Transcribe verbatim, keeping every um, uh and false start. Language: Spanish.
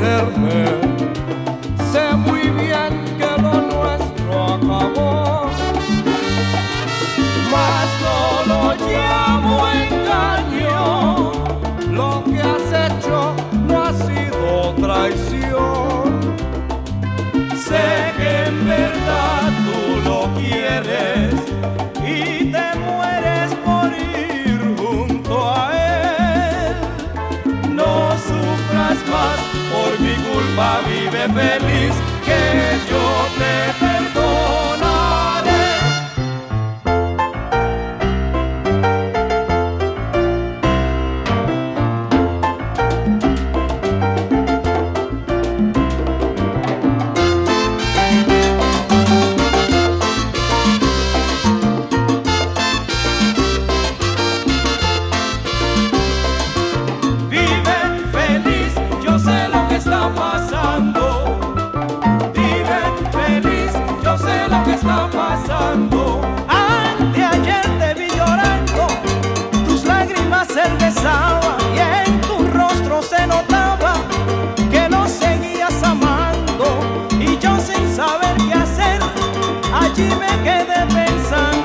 quererme. Sé muy bien que lo nuestro acabó, mas no lo llamo engaño. Lo que has hecho no ha sido traición. Sé que en verdad tú lo quieres y te mueres por ir junto a él. No sufras más, por mi culpa vive feliz, que yo te perdonaré. Está pasando. Anteayer te vi llorando, tus lágrimas se besaban y en tu rostro se notaba que lo seguías amando. Y yo sin saber qué hacer, allí me quedé pensando.